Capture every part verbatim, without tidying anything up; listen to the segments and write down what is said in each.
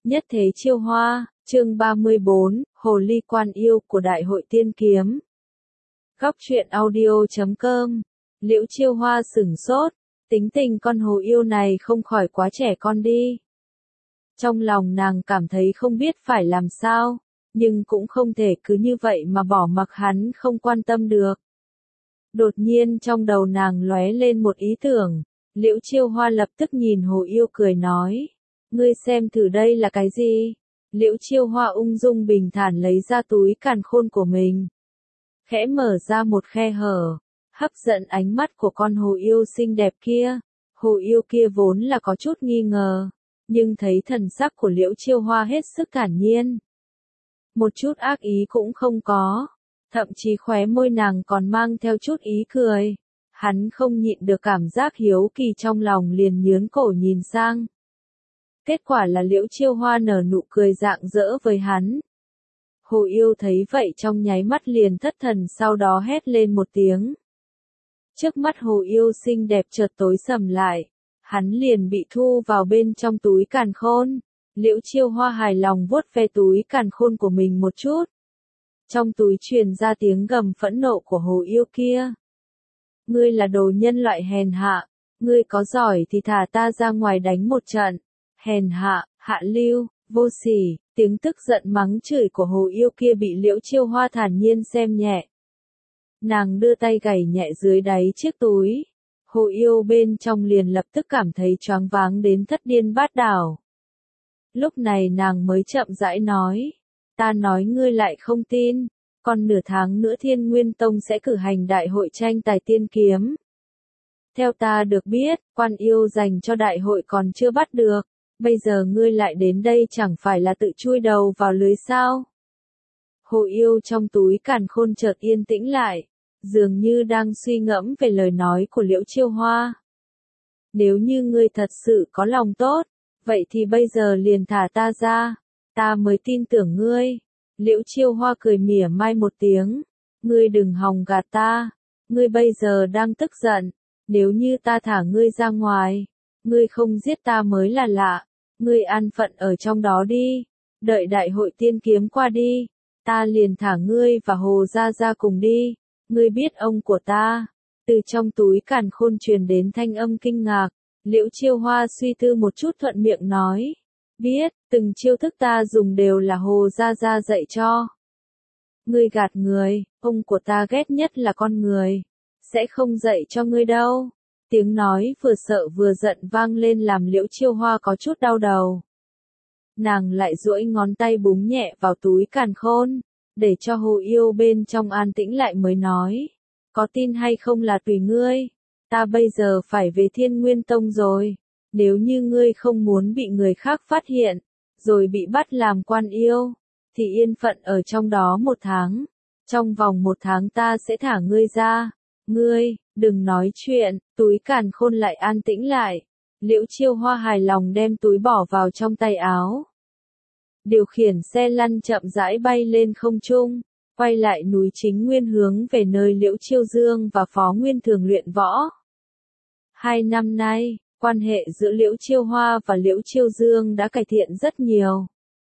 Nhất thế chiêu hoa, chương ba mươi bốn, Hồ ly quan yêu của Đại hội Tiên Kiếm. Góc truyện audio chấm com. Liễu Chiêu Hoa sửng sốt, tính tình con hồ yêu này không khỏi quá trẻ con đi. Trong lòng nàng cảm thấy không biết phải làm sao, nhưng cũng không thể cứ như vậy mà bỏ mặc hắn không quan tâm được. Đột nhiên trong đầu nàng lóe lên một ý tưởng, Liễu Chiêu Hoa lập tức nhìn hồ yêu cười nói. Ngươi xem thử đây là cái gì? Liễu Chiêu Hoa ung dung bình thản lấy ra túi càn khôn của mình. Khẽ mở ra một khe hở, hấp dẫn ánh mắt của con hồ yêu xinh đẹp kia. Hồ yêu kia vốn là có chút nghi ngờ, nhưng thấy thần sắc của Liễu Chiêu Hoa hết sức thản nhiên. Một chút ác ý cũng không có, thậm chí khóe môi nàng còn mang theo chút ý cười. Hắn không nhịn được cảm giác hiếu kỳ trong lòng liền nhướng cổ nhìn sang. Kết quả là Liễu Chiêu Hoa nở nụ cười rạng rỡ với hắn. Hồ yêu thấy vậy trong nháy mắt liền thất thần, sau đó hét lên một tiếng. Trước mắt hồ yêu xinh đẹp chợt tối sầm lại, hắn liền bị thu vào bên trong túi càn khôn. Liễu Chiêu Hoa hài lòng vuốt ve túi càn khôn của mình một chút. Trong túi truyền ra tiếng gầm phẫn nộ của hồ yêu kia. Ngươi là đồ nhân loại hèn hạ, ngươi có giỏi thì thả ta ra ngoài đánh một trận. Hèn hạ, hạ lưu, vô sỉ, tiếng tức giận mắng chửi của hồ yêu kia bị Liễu Chiêu Hoa thản nhiên xem nhẹ. Nàng đưa tay gảy nhẹ dưới đáy chiếc túi. Hồ yêu bên trong liền lập tức cảm thấy choáng váng đến thất điên bát đảo. Lúc này nàng mới chậm rãi nói. Ta nói ngươi lại không tin. Còn nửa tháng nữa Thiên Nguyên Tông sẽ cử hành đại hội tranh tài tiên kiếm. Theo ta được biết, quan yêu dành cho đại hội còn chưa bắt được. Bây giờ ngươi lại đến đây chẳng phải là tự chui đầu vào lưới sao? Hồ yêu trong túi càn khôn chợt yên tĩnh lại, dường như đang suy ngẫm về lời nói của Liễu Chiêu Hoa. Nếu như ngươi thật sự có lòng tốt, vậy thì bây giờ liền thả ta ra, ta mới tin tưởng ngươi. Liễu Chiêu Hoa cười mỉa mai một tiếng, ngươi đừng hòng gạt ta, ngươi bây giờ đang tức giận, nếu như ta thả ngươi ra ngoài, ngươi không giết ta mới là lạ, ngươi an phận ở trong đó đi, đợi đại hội tiên kiếm qua đi, ta liền thả ngươi và Hồ Gia Gia cùng đi, ngươi biết ông của ta. Từ trong túi càn khôn truyền đến thanh âm kinh ngạc, Liễu Chiêu Hoa suy tư một chút thuận miệng nói, biết, từng chiêu thức ta dùng đều là Hồ Gia Gia dạy cho. Ngươi gạt người, ông của ta ghét nhất là con người, sẽ không dạy cho ngươi đâu. Tiếng nói vừa sợ vừa giận vang lên làm Liễu Chiêu Hoa có chút đau đầu. Nàng lại duỗi ngón tay búng nhẹ vào túi càn khôn, để cho hồ yêu bên trong an tĩnh lại mới nói. Có tin hay không là tùy ngươi, ta bây giờ phải về Thiên Nguyên Tông rồi. Nếu như ngươi không muốn bị người khác phát hiện, rồi bị bắt làm quan yêu, thì yên phận ở trong đó một tháng. Trong vòng một tháng ta sẽ thả ngươi ra. Ngươi, đừng nói chuyện, túi càn khôn lại an tĩnh lại. Liễu Chiêu Hoa hài lòng đem túi bỏ vào trong tay áo. Điều khiển xe lăn chậm rãi bay lên không trung, quay lại núi Chính Nguyên hướng về nơi Liễu Chiêu Dương và Phó Nguyên thường luyện võ. Hai năm nay, quan hệ giữa Liễu Chiêu Hoa và Liễu Chiêu Dương đã cải thiện rất nhiều.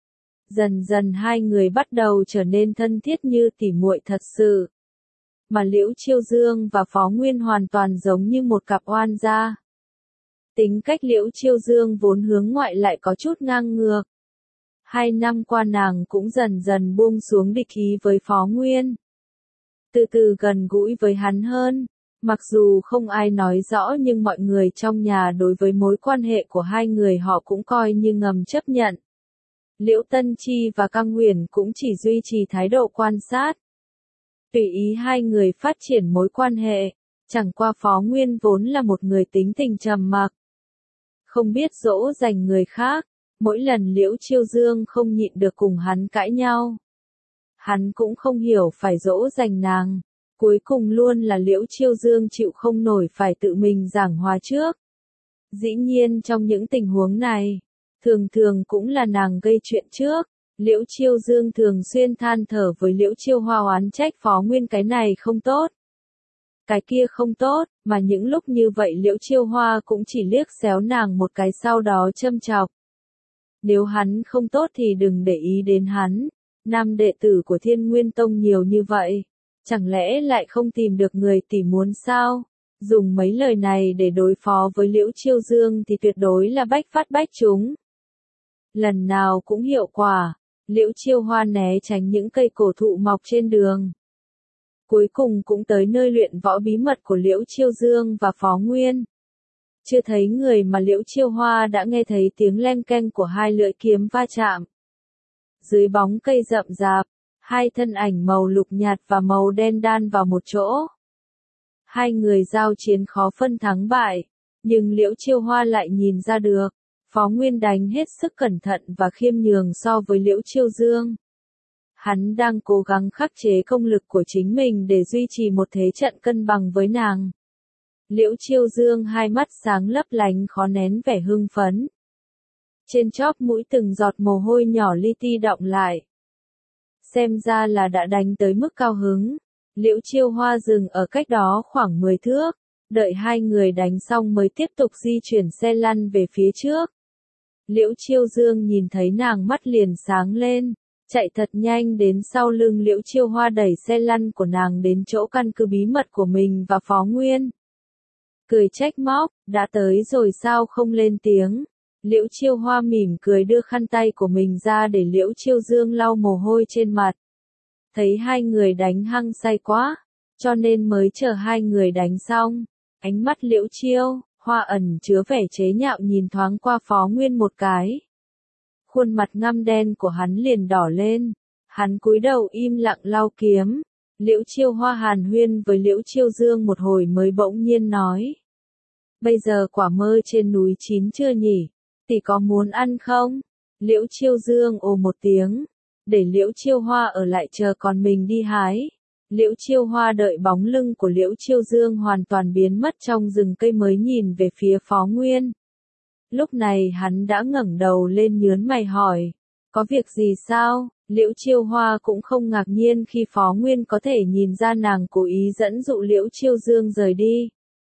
Dần dần hai người bắt đầu trở nên thân thiết như tỉ muội thật sự. Mà Liễu Chiêu Dương và Phó Nguyên hoàn toàn giống như một cặp oan gia. Tính cách Liễu Chiêu Dương vốn hướng ngoại lại có chút ngang ngược. Hai năm qua nàng cũng dần dần buông xuống địch ý với Phó Nguyên. Từ từ gần gũi với hắn hơn. Mặc dù không ai nói rõ nhưng mọi người trong nhà đối với mối quan hệ của hai người họ cũng coi như ngầm chấp nhận. Liễu Tân Chi và Căng Huyền cũng chỉ duy trì thái độ quan sát. Tùy ý hai người phát triển mối quan hệ, chẳng qua Phó Nguyên vốn là một người tính tình trầm mặc. Không biết dỗ dành người khác, mỗi lần Liễu Chiêu Dương không nhịn được cùng hắn cãi nhau. Hắn cũng không hiểu phải dỗ dành nàng, cuối cùng luôn là Liễu Chiêu Dương chịu không nổi phải tự mình giảng hòa trước. Dĩ nhiên trong những tình huống này, thường thường cũng là nàng gây chuyện trước. Liễu Chiêu Dương thường xuyên than thở với Liễu Chiêu Hoa oán trách Phó Nguyên cái này không tốt, cái kia không tốt, mà những lúc như vậy Liễu Chiêu Hoa cũng chỉ liếc xéo nàng một cái sau đó châm chọc. Nếu hắn không tốt thì đừng để ý đến hắn. Nam đệ tử của Thiên Nguyên Tông nhiều như vậy, chẳng lẽ lại không tìm được người tỷ muốn sao? Dùng mấy lời này để đối phó với Liễu Chiêu Dương thì tuyệt đối là bách phát bách trúng. Lần nào cũng hiệu quả, Liễu Chiêu Hoa né tránh những cây cổ thụ mọc trên đường. Cuối cùng cũng tới nơi luyện võ bí mật của Liễu Chiêu Dương và Phó Nguyên. Chưa thấy người mà Liễu Chiêu Hoa đã nghe thấy tiếng len keng của hai lưỡi kiếm va chạm. Dưới bóng cây rậm rạp, hai thân ảnh màu lục nhạt và màu đen đan vào một chỗ. Hai người giao chiến khó phân thắng bại, nhưng Liễu Chiêu Hoa lại nhìn ra được, Phó Nguyên đánh hết sức cẩn thận và khiêm nhường so với Liễu Chiêu Dương. Hắn đang cố gắng khắc chế công lực của chính mình để duy trì một thế trận cân bằng với nàng. Liễu Chiêu Dương hai mắt sáng lấp lánh khó nén vẻ hưng phấn. Trên chóp mũi từng giọt mồ hôi nhỏ li ti đọng lại. Xem ra là đã đánh tới mức cao hứng. Liễu Chiêu Hoa dừng ở cách đó khoảng mười thước, đợi hai người đánh xong mới tiếp tục di chuyển xe lăn về phía trước. Liễu Chiêu Dương nhìn thấy nàng mắt liền sáng lên, chạy thật nhanh đến sau lưng Liễu Chiêu Hoa đẩy xe lăn của nàng đến chỗ căn cứ bí mật của mình và Phó Nguyên. Cười trách móc, đã tới rồi sao không lên tiếng. Liễu Chiêu Hoa mỉm cười đưa khăn tay của mình ra để Liễu Chiêu Dương lau mồ hôi trên mặt. Thấy hai người đánh hăng say quá, cho nên mới chờ hai người đánh xong. Ánh mắt Liễu Chiêu Hoa ẩn chứa vẻ chế nhạo nhìn thoáng qua Phó Nguyên một cái. Khuôn mặt ngăm đen của hắn liền đỏ lên, hắn cúi đầu im lặng lau kiếm. Liễu Chiêu Hoa hàn huyên với Liễu Chiêu Dương một hồi mới bỗng nhiên nói. Bây giờ quả mơ trên núi chín chưa nhỉ? Tỷ có muốn ăn không? Liễu Chiêu Dương ồ một tiếng, để Liễu Chiêu Hoa ở lại chờ còn mình đi hái. Liễu Chiêu Hoa đợi bóng lưng của Liễu Chiêu Dương hoàn toàn biến mất trong rừng cây mới nhìn về phía Phó Nguyên. Lúc này hắn đã ngẩng đầu lên nhớn mày hỏi, có việc gì sao? Liễu Chiêu Hoa cũng không ngạc nhiên khi Phó Nguyên có thể nhìn ra nàng cố ý dẫn dụ Liễu Chiêu Dương rời đi.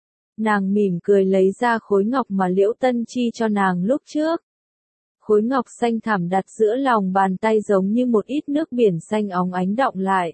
Nàng mỉm cười lấy ra khối ngọc mà Liễu Tân Chi cho nàng lúc trước. Khối ngọc xanh thẳm đặt giữa lòng bàn tay giống như một ít nước biển xanh óng ánh đọng lại.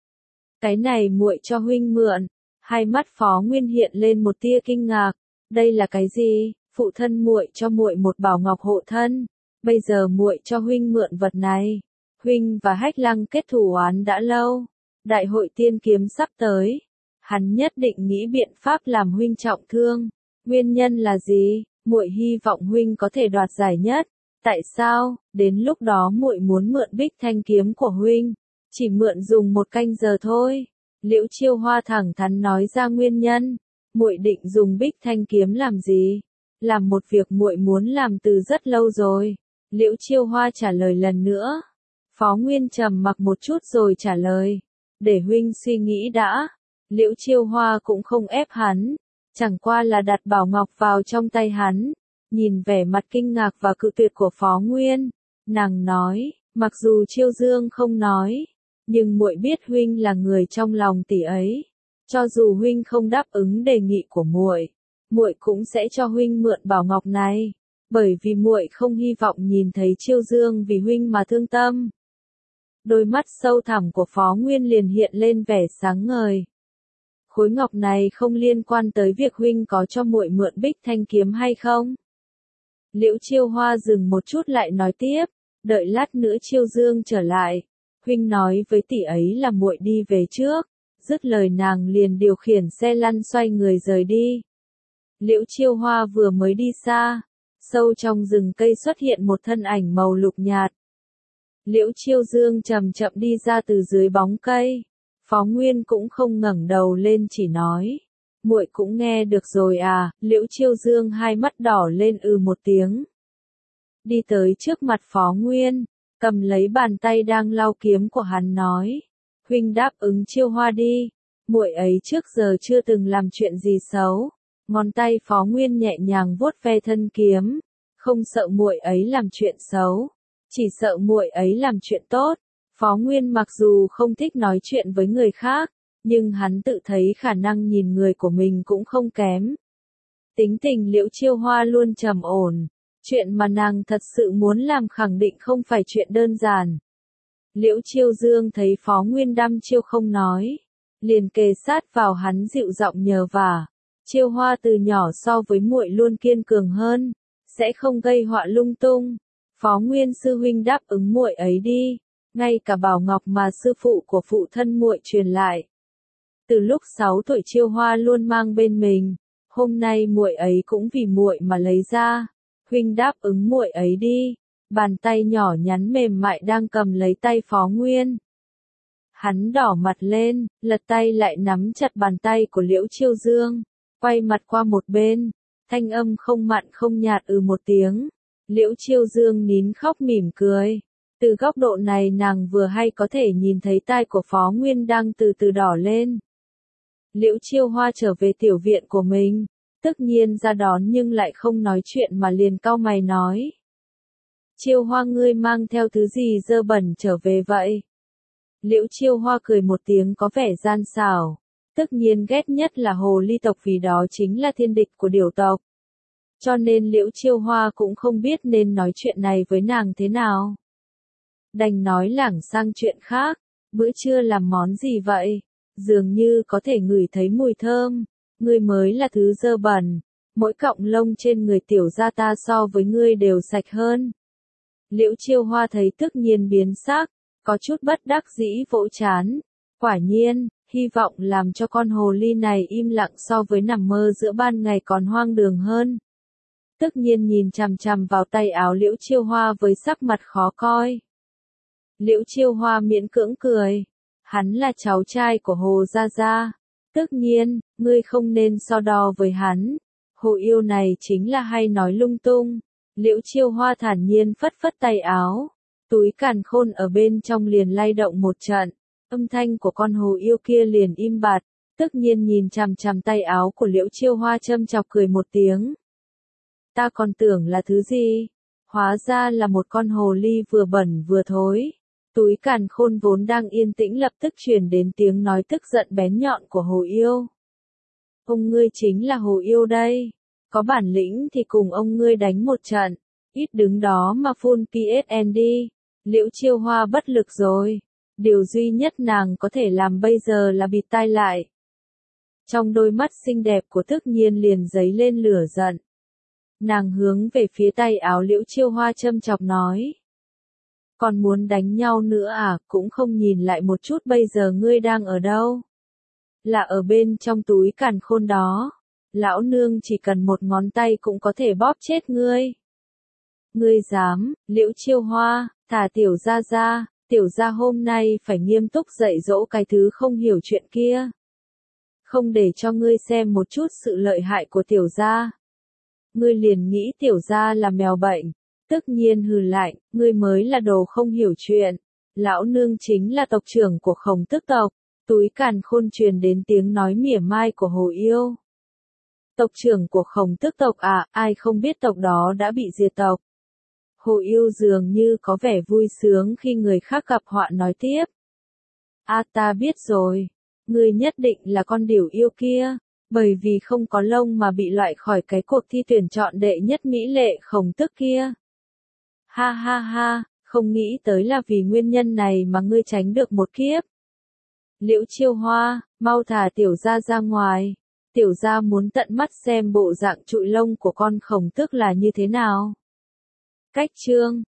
Cái này muội cho huynh mượn. Hai mắt Phó Nguyên hiện lên một tia kinh ngạc. Đây là cái gì? Phụ thân muội cho muội một bảo ngọc hộ thân. Bây giờ muội cho huynh mượn vật này. Huynh và Hách Lăng kết thù oán đã lâu. Đại hội tiên kiếm sắp tới. Hắn nhất định nghĩ biện pháp làm huynh trọng thương. Nguyên nhân là gì? Muội hy vọng huynh có thể đoạt giải nhất. Tại sao? Đến lúc đó muội muốn mượn Bích Thanh kiếm của huynh, chỉ mượn dùng một canh giờ thôi. Liễu Chiêu Hoa thẳng thắn nói ra nguyên nhân. Muội định dùng Bích Thanh kiếm làm gì? Làm một việc muội muốn làm từ rất lâu rồi. Liễu Chiêu Hoa trả lời lần nữa. Phó Nguyên trầm mặc một chút rồi trả lời. Để huynh suy nghĩ đã. Liễu Chiêu Hoa cũng không ép hắn, chẳng qua là đặt bảo ngọc vào trong tay hắn. Nhìn vẻ mặt kinh ngạc và cự tuyệt của Phó Nguyên, nàng nói, mặc dù Chiêu Dương không nói, nhưng muội biết huynh là người trong lòng tỷ ấy. Cho dù huynh không đáp ứng đề nghị của muội, muội cũng sẽ cho huynh mượn bảo ngọc này, bởi vì muội không hy vọng nhìn thấy Chiêu Dương vì huynh mà thương tâm. Đôi mắt sâu thẳm của Phó Nguyên liền hiện lên vẻ sáng ngời. Khối ngọc này không liên quan tới việc huynh có cho muội mượn Bích Thanh kiếm hay không? Liễu Chiêu Hoa dừng một chút lại nói tiếp, đợi lát nữa Chiêu Dương trở lại, huynh nói với tỷ ấy là muội đi về trước. Dứt lời nàng liền điều khiển xe lăn xoay người rời đi. Liễu Chiêu Hoa vừa mới đi xa, sâu trong rừng cây xuất hiện một thân ảnh màu lục nhạt. Liễu Chiêu Dương chậm chậm đi ra từ dưới bóng cây. Phó Nguyên cũng không ngẩng đầu lên chỉ nói, muội cũng nghe được rồi à? Liễu Chiêu Dương hai mắt đỏ lên ừ một tiếng. Đi tới trước mặt Phó Nguyên, cầm lấy bàn tay đang lau kiếm của hắn nói, huynh đáp ứng Chiêu Hoa đi, muội ấy trước giờ chưa từng làm chuyện gì xấu. Ngón tay Phó Nguyên nhẹ nhàng vuốt ve thân kiếm, không sợ muội ấy làm chuyện xấu, chỉ sợ muội ấy làm chuyện tốt. Phó Nguyên mặc dù không thích nói chuyện với người khác, nhưng hắn tự thấy khả năng nhìn người của mình cũng không kém. Tính tình Liễu Chiêu Hoa luôn trầm ổn, Chuyện mà nàng thật sự muốn làm khẳng định không phải chuyện đơn giản. Liễu Chiêu Dương thấy Phó Nguyên đăm chiêu không nói, liền kề sát vào hắn dịu giọng nhờ vả. Chiêu Hoa từ nhỏ so với muội luôn kiên cường hơn, sẽ không gây họa lung tung. Phó Nguyên sư huynh đáp ứng muội ấy đi, ngay cả bảo ngọc mà sư phụ của phụ thân muội truyền lại. Từ lúc sáu tuổi Chiêu Hoa luôn mang bên mình, hôm nay muội ấy cũng vì muội mà lấy ra. Huynh đáp ứng muội ấy đi. Bàn tay nhỏ nhắn mềm mại đang cầm lấy tay Phó Nguyên. Hắn đỏ mặt lên, lật tay lại nắm chặt bàn tay của Liễu Chiêu Dương, quay mặt qua một bên, thanh âm không mặn không nhạt ừ một tiếng. Liễu Chiêu Dương nín khóc mỉm cười. Từ góc độ này nàng vừa hay có thể nhìn thấy tai của Phó Nguyên đang từ từ đỏ lên. Liễu Chiêu Hoa trở về tiểu viện của mình, tất nhiên ra đón nhưng lại không nói chuyện mà liền cau mày nói. Chiêu Hoa ngươi mang theo thứ gì dơ bẩn trở về vậy? Liễu Chiêu Hoa cười một tiếng có vẻ gian xảo. Tất nhiên ghét nhất là hồ ly tộc vì đó chính là thiên địch của điểu tộc. Cho nên Liễu Chiêu Hoa cũng không biết nên nói chuyện này với nàng thế nào. Đành nói lảng sang chuyện khác, bữa trưa làm món gì vậy? Dường như có thể ngửi thấy mùi thơm, ngươi mới là thứ dơ bẩn, mỗi cọng lông trên người tiểu gia ta so với ngươi đều sạch hơn. Liễu Chiêu Hoa thấy tức nhiên biến sắc, có chút bất đắc dĩ vỗ chán. Quả nhiên, hy vọng làm cho con hồ ly này im lặng so với nằm mơ giữa ban ngày còn hoang đường hơn. Tức nhiên nhìn chằm chằm vào tay áo Liễu Chiêu Hoa với sắc mặt khó coi. Liễu Chiêu Hoa miễn cưỡng cười. Hắn là cháu trai của Hồ Gia Gia. Tất nhiên, ngươi không nên so đo với hắn. Hồ yêu này chính là hay nói lung tung. Liễu Chiêu Hoa thản nhiên phất phất tay áo. Túi càn khôn ở bên trong liền lay động một trận. Âm thanh của con hồ yêu kia liền im bặt. Tất nhiên nhìn chằm chằm tay áo của Liễu Chiêu Hoa châm chọc cười một tiếng. Ta còn tưởng là thứ gì? Hóa ra là một con hồ ly vừa bẩn vừa thối. Túi càn khôn vốn đang yên tĩnh lập tức truyền đến tiếng nói tức giận bén nhọn của hồ yêu. Ông ngươi chính là hồ yêu đây. Có bản lĩnh thì cùng ông ngươi đánh một trận. Ít đứng đó mà phun pê ét en đi. Liễu Chiêu Hoa bất lực rồi. Điều duy nhất nàng có thể làm bây giờ là bịt tai lại. Trong đôi mắt xinh đẹp của Tức Nhiên liền dấy lên lửa giận. Nàng hướng về phía tay áo Liễu Chiêu Hoa châm chọc nói. Còn muốn đánh nhau nữa à, cũng không nhìn lại một chút bây giờ ngươi đang ở đâu. Là ở bên trong túi càn khôn đó. Lão nương chỉ cần một ngón tay cũng có thể bóp chết ngươi. Ngươi dám, Liễu Chiêu Hoa, thả tiểu gia ra, tiểu gia hôm nay phải nghiêm túc dạy dỗ cái thứ không hiểu chuyện kia. Không để cho ngươi xem một chút sự lợi hại của tiểu gia. Ngươi liền nghĩ tiểu gia là mèo bệnh. Tức nhiên hừ lạnh, ngươi mới là đồ không hiểu chuyện. Lão nương chính là tộc trưởng của Khổng Tức tộc. Túi càn khôn truyền đến tiếng nói mỉa mai của hồ yêu. Tộc trưởng của Khổng Tức tộc à, ai không biết tộc đó đã bị diệt tộc. Hồ yêu dường như có vẻ vui sướng khi người khác gặp họa nói tiếp. À ta biết rồi. Ngươi nhất định là con điểu yêu kia. Bởi vì không có lông mà bị loại khỏi cái cuộc thi tuyển chọn đệ nhất mỹ lệ Khổng Tức kia. Ha ha ha, không nghĩ tới là vì nguyên nhân này mà ngươi tránh được một kiếp. Liễu Chiêu Hoa, mau thả tiểu gia ra ngoài. Tiểu gia muốn tận mắt xem bộ dạng trụi lông của con Khổng Tức là như thế nào. Cách chương